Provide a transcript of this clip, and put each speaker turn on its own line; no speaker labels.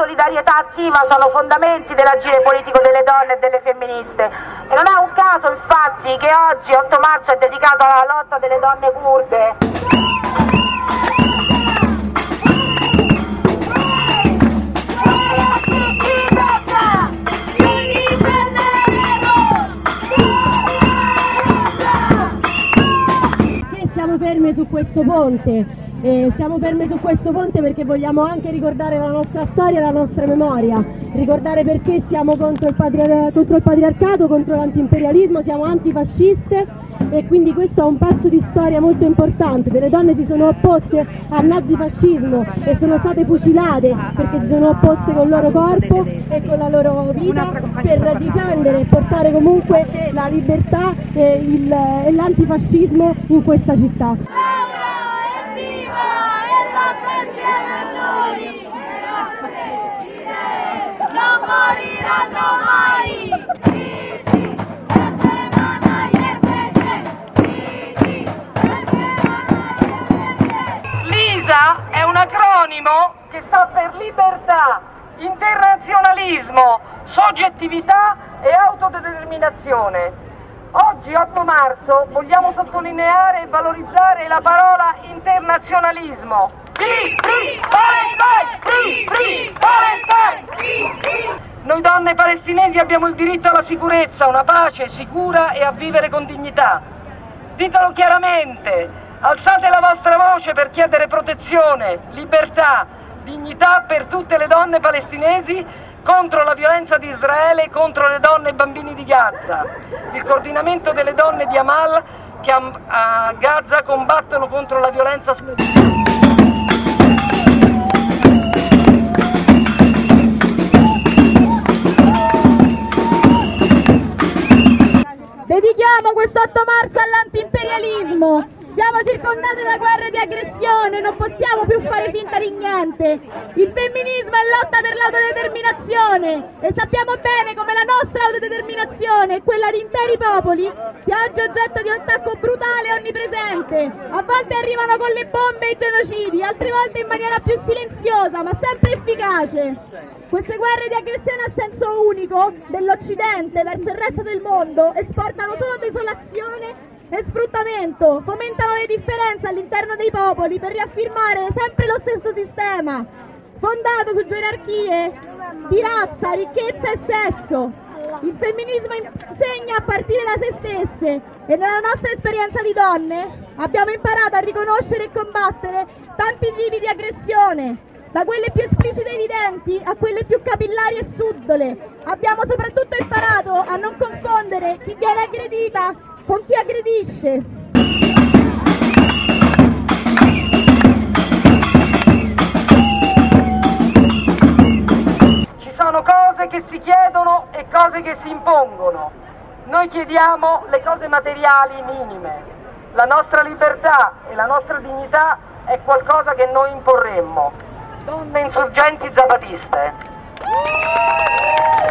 solidarietà attiva sono fondamenti dell'agire politico delle donne e delle femministe. E non è un caso infatti che oggi, 8 marzo, è dedicato alla lotta delle donne curde.
Siamo ferme su questo ponte, siamo ferme su questo ponte perché vogliamo anche ricordare la nostra storia e la nostra memoria, ricordare perché siamo contro il patriarcato, contro l'antiimperialismo, siamo antifasciste e quindi questo è un pezzo di storia molto importante. Delle donne si sono opposte al nazifascismo e sono state fucilate perché si sono opposte con il loro corpo e con la loro vita per difendere e portare comunque la libertà e l'antifascismo in questa città.
Non moriranno mai!
LISA è un acronimo che sta per libertà, internazionalismo, soggettività e autodeterminazione. Oggi, 8 marzo, vogliamo sottolineare e valorizzare la parola internazionalismo. Free Palestine! Free Palestine! Noi donne palestinesi abbiamo il diritto alla sicurezza, una pace sicura e a vivere con dignità. Ditelo chiaramente, alzate la vostra voce per chiedere protezione, libertà, dignità per tutte le donne palestinesi contro la violenza di Israele e contro le donne e bambini di Gaza. Il coordinamento delle donne di Amal che a Gaza combattono contro la violenza.
Dedichiamo questo 8 marzo all'antiimperialismo. Siamo circondati da guerre di aggressione, non possiamo più fare finta di niente. Il femminismo è lotta per l'autodeterminazione e sappiamo bene come la nostra autodeterminazione e quella di interi popoli sia oggi oggetto di un attacco brutale e onnipresente. A volte arrivano con le bombe e i genocidi, altre volte in maniera più silenziosa ma sempre efficace. Queste guerre di aggressione a senso unico dell'Occidente verso il resto del mondo esportano solo desolazione e sfruttamento, fomentano le differenze all'interno dei popoli per riaffermare sempre lo stesso sistema, fondato su gerarchie di razza, ricchezza e sesso. Il femminismo insegna a partire da se stesse e nella nostra esperienza di donne abbiamo imparato a riconoscere e combattere tanti tipi di aggressione, da quelle più esplicite e evidenti a quelle più capillari e subdole. Abbiamo soprattutto imparato a non confondere chi viene aggredita con chi aggredisce.
Ci sono cose che si chiedono e cose che si impongono. Noi chiediamo le cose materiali minime. La nostra libertà e la nostra dignità è qualcosa che noi imporremmo. Donne insurgenti zapatiste.